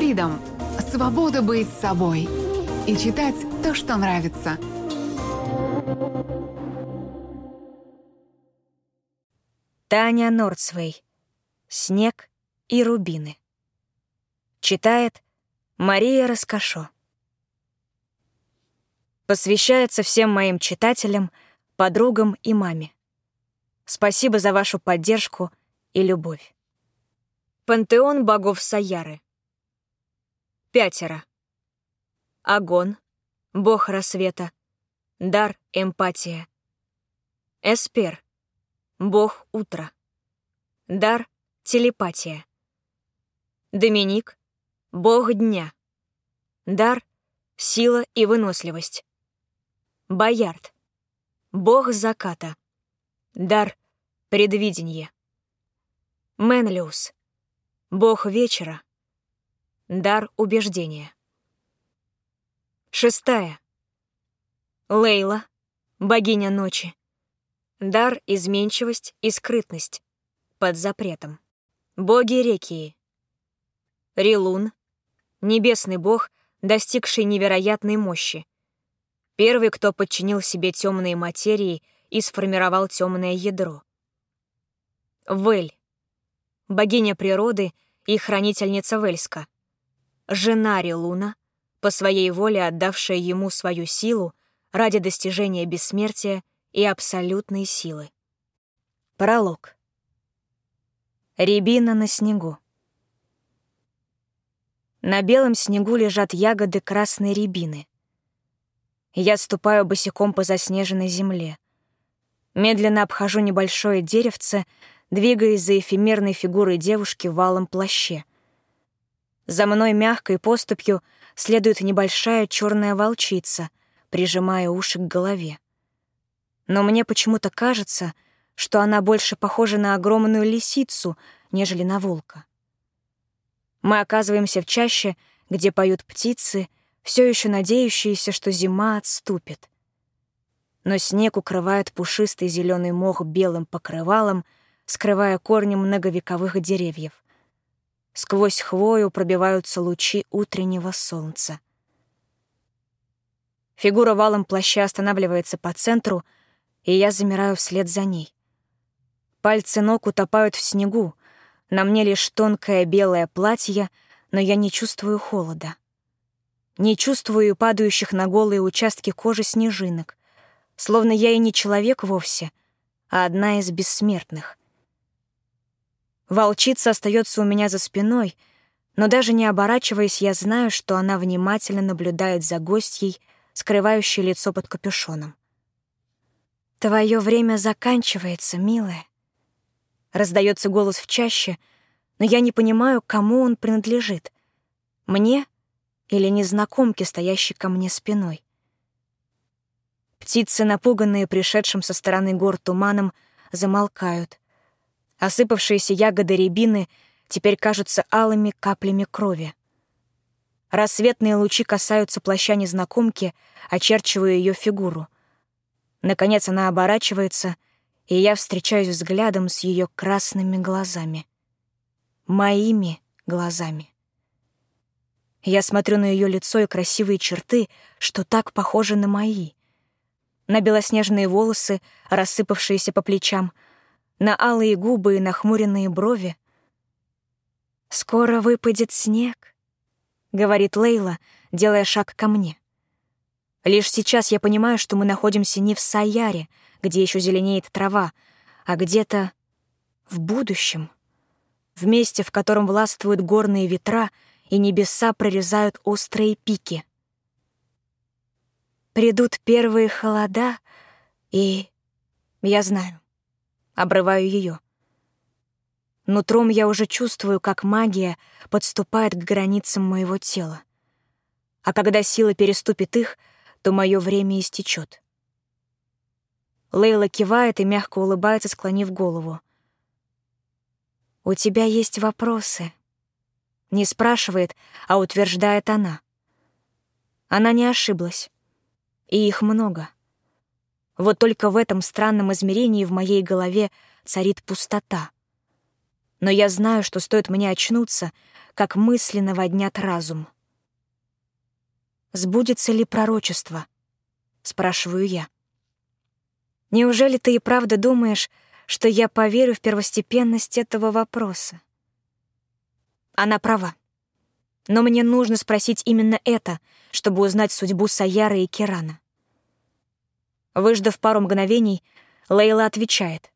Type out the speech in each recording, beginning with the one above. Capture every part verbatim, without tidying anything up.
Freedom — свобода быть собой и читать то, что нравится. Таня Нордсвей. «Снег и рубины». Читает Мария Раскошо. Посвящается всем моим читателям, подругам и маме. Спасибо за вашу поддержку и любовь. Пантеон богов Саяры. Пятеро. Агон, бог рассвета. Дар — эмпатия. Эспер, бог утра. Дар — телепатия. Доминик, бог дня. Дар — сила и выносливость. Боярд, бог заката. Дар — предвидение. Менлиус, бог вечера. Дар — убеждения. Шестая. Лейла, богиня ночи. Дар — изменчивость и скрытность. Под запретом. Боги Рекии. Рилун, небесный бог, достигший невероятной мощи. Первый, кто подчинил себе темные материи и сформировал темное ядро. Вель, богиня природы и хранительница Вельска. Жена Рилуна, по своей воле отдавшая ему свою силу ради достижения бессмертия и абсолютной силы. Пролог. Рябина на снегу. На белом снегу лежат ягоды красной рябины. Я ступаю босиком по заснеженной земле. Медленно обхожу небольшое деревце, двигаясь за эфемерной фигурой девушки в алом плаще. За мной мягкой поступью следует небольшая черная волчица, прижимая уши к голове. Но мне почему-то кажется, что она больше похожа на огромную лисицу, нежели на волка. Мы оказываемся в чаще, где поют птицы, все еще надеющиеся, что зима отступит. Но снег укрывает пушистый зеленый мох белым покрывалом, скрывая корни многовековых деревьев. Сквозь хвою пробиваются лучи утреннего солнца. Фигура в алом плаще останавливается по центру, и я замираю вслед за ней. Пальцы ног утопают в снегу, на мне лишь тонкое белое платье, но я не чувствую холода. Не чувствую падающих на голые участки кожи снежинок, словно я и не человек вовсе, а одна из бессмертных. Волчица остается у меня за спиной, но даже не оборачиваясь, я знаю, что она внимательно наблюдает за гостьей, скрывающей лицо под капюшоном. «Твое время заканчивается, милая». Раздается голос в чаще, но я не понимаю, кому он принадлежит. Мне или незнакомке, стоящей ко мне спиной. Птицы, напуганные пришедшим со стороны гор туманом, замолкают. Осыпавшиеся ягоды рябины теперь кажутся алыми каплями крови. Рассветные лучи касаются плаща незнакомки, очерчивая ее фигуру. Наконец она оборачивается, и я встречаюсь взглядом с ее красными глазами. Моими глазами. Я смотрю на ее лицо и красивые черты, что так похожи на мои. На белоснежные волосы, рассыпавшиеся по плечам, на алые губы и нахмуренные брови. «Скоро выпадет снег», — говорит Лейла, делая шаг ко мне. Лишь сейчас я понимаю, что мы находимся не в Саяре, где еще зеленеет трава, а где-то в будущем, в месте, в котором властвуют горные ветра и небеса прорезают острые пики. Придут первые холода, и... Я знаю. Обрываю ее. Нутром я уже чувствую, как магия подступает к границам моего тела. А когда сила переступит их, то мое время истечет. Лейла кивает и мягко улыбается, склонив голову. «У тебя есть вопросы?» Не спрашивает, а утверждает она. Она не ошиблась. И их много. Вот только в этом странном измерении в моей голове царит пустота. но я знаю, что стоит мне очнуться, как мысли наводнят разум. «Сбудется ли пророчество?» — спрашиваю я. «Неужели ты и правда думаешь, что я поверю в первостепенность этого вопроса?» Она права. Но мне нужно спросить именно это, чтобы узнать судьбу Саяры и Кирана. Выждав пару мгновений, Лейла отвечает.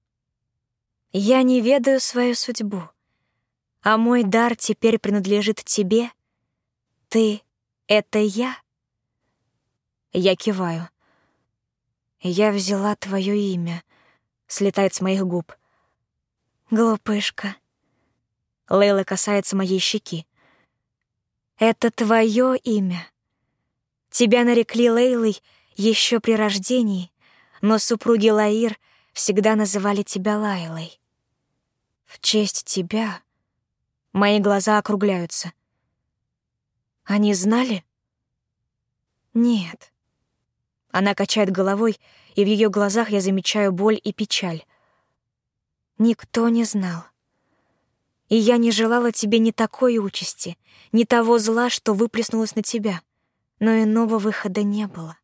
«Я не ведаю свою судьбу, а мой дар теперь принадлежит тебе. Ты — это я?» Я киваю. «Я взяла твое имя», — слетает с моих губ. «Глупышка». Лейла касается моей щеки. «Это твое имя. Тебя нарекли Лейлой еще при рождении, но супруги Лаир всегда называли тебя Лайлой. В честь тебя...» Мои глаза округляются. «Они знали?» «Нет». Она качает головой, и в ее глазах я замечаю боль и печаль. «Никто не знал. И я не желала тебе ни такой участи, ни того зла, что выплеснулось на тебя, но иного выхода не было».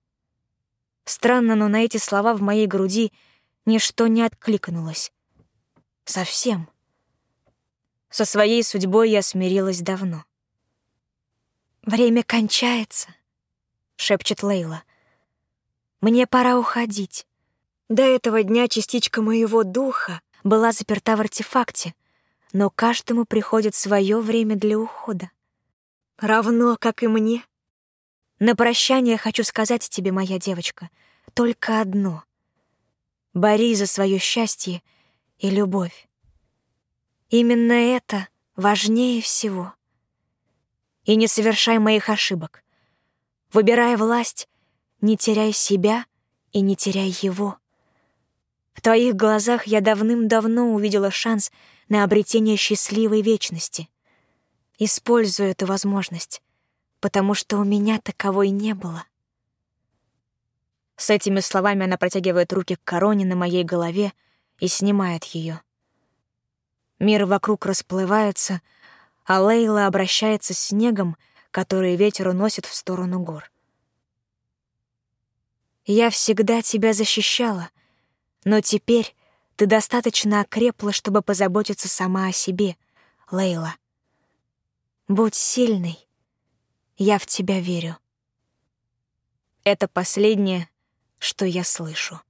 Странно, но на эти слова в моей груди ничто не откликнулось. Совсем. Со своей судьбой я смирилась давно. «Время кончается», — шепчет Лейла. «Мне пора уходить. До этого дня частичка моего духа была заперта в артефакте, но каждому приходит свое время для ухода. Равно, как и мне. На прощание хочу сказать тебе, моя девочка, только одно. Борись за свое счастье и любовь. Именно это важнее всего. И не совершай моих ошибок. Выбирая власть, не теряй себя и не теряй его. В твоих глазах я давным-давно увидела шанс на обретение счастливой вечности. Используй эту возможность, потому что у меня таковой не было». С этими словами она протягивает руки к короне на моей голове и снимает ее. Мир вокруг расплывается, а Лейла обращается с снегом, который ветер уносит в сторону гор. «Я всегда тебя защищала, но теперь ты достаточно окрепла, чтобы позаботиться сама о себе, Лейла. Будь сильной, я в тебя верю». Это последнее, что я слышу.